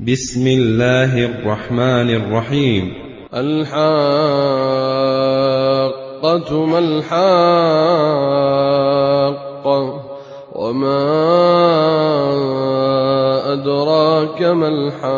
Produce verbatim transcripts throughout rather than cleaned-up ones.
بسم الله الرحمن الرحيم. الحاقة ما الحاقة وما أدراك ما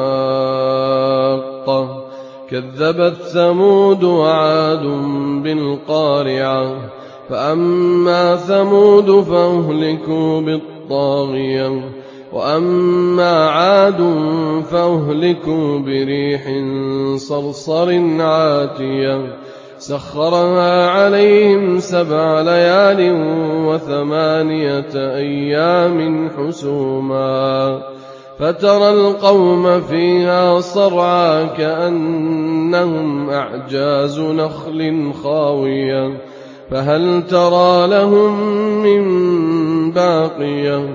الحاقة كذبت ثمود وعاد بالقارعة فأما ثمود فأهلكوا بالطاغية وأما عاد فأهلكوا بريح صرصر عاتية سخرها عليهم سبع ليال وثمانية أيام حسوما فترى القوم فيها صرعى كأنهم أعجاز نخل خاوية فهل ترى لهم من باقية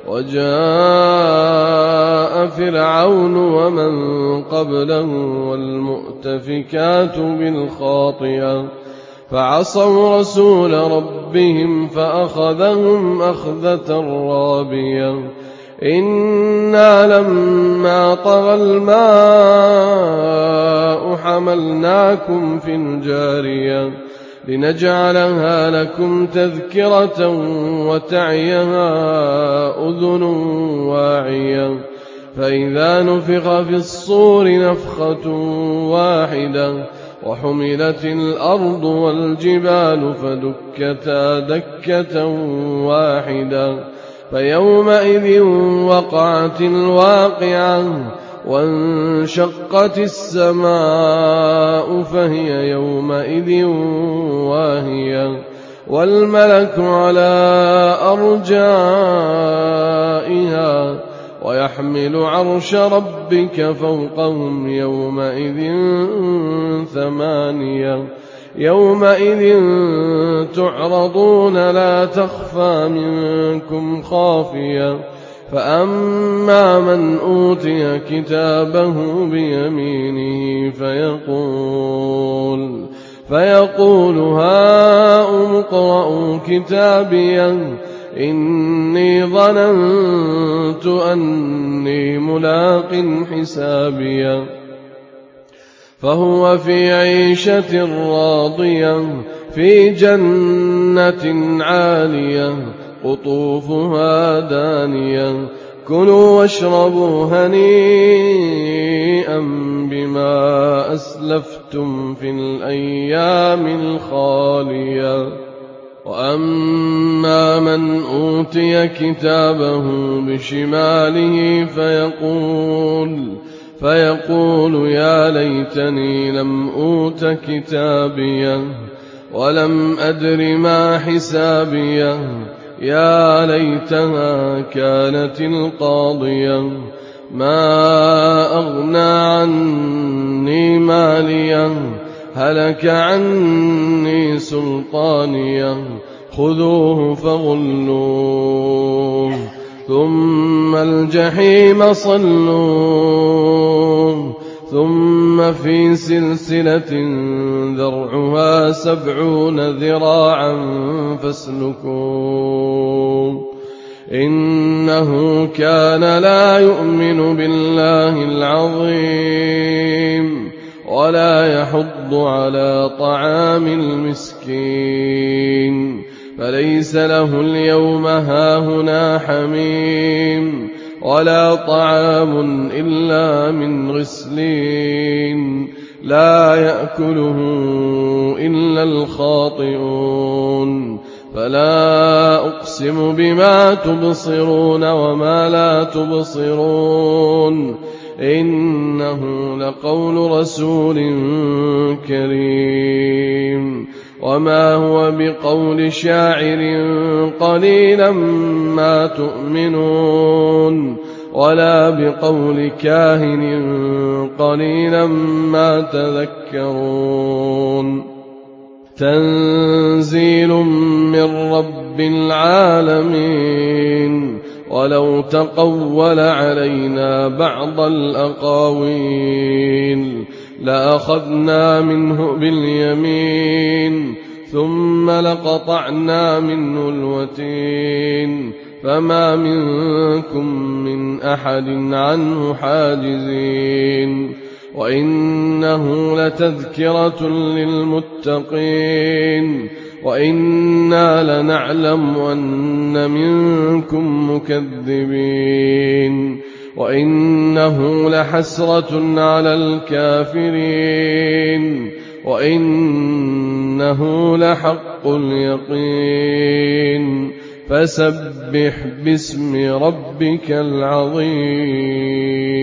وجاء فرعون ومن قبله والمؤتفكات بالخاطئة فعصوا رسول ربهم فأخذهم أخذة رابية إنا لما طغى الماء حملناكم في الجارية لنجعلها لكم تذكرة وتعيها أذن واعية فإذا نفخ في الصور نفخة واحدة وحملت الأرض والجبال فدكتا دكة واحدة فيومئذ وقعت الواقعة وانشقت السماء فهي يومئذ واهية والملك على أرجائها ويحمل عرش ربك فوقهم يومئذ ثمانية يومئذ تعرضون لا تخفى منكم خافية فأما من أوتي كتابه بيمينه فيقول فيقول هاؤم اقرءوا كتابيه إني ظننت أني ملاق حسابيه فهو في عيشة راضية في جنة عالية قطوفها دانية كلوا واشربوا هنيئا بما أسلفتم في الأيام الخالية وأما من أوتي كتابه بشماله فيقول فيقول يا ليتني لم أوت كتابيه ولم أدر ما حسابيه يا ليتها كانت القاضية ما أغنى عني ماليه هلك عني سلطانيه خذوه فغلوه ثم الجحيم صلوه ثم في سلسلة ذرعها سبعون ذراعا فاسلكوه إنه كان لا يؤمن بالله العظيم ولا يحض على طعام المسكين فليس له اليوم هاهنا حميم ولا طعام إلا من غسلين لا يأكله إلا الخاطئون فلا أقسم بما تبصرون وما لا تبصرون إنه لقول رسول كريم وما هو بقول شاعر قليلا ما تؤمنون ولا بقول كاهن قليلا ما تذكرون تنزيل من رب العالمين ولو تقول علينا بعض الأقاويل لأخذنا منه باليمين ثم لقطعنا منه الوتين فما منكم من أحد عنه حاجزين وإنه لتذكرة للمتقين وإنا لنعلم أن منكم مكذبين وإنه لحسرة على الكافرين وإنه لحق اليقين فسبح باسم ربك العظيم.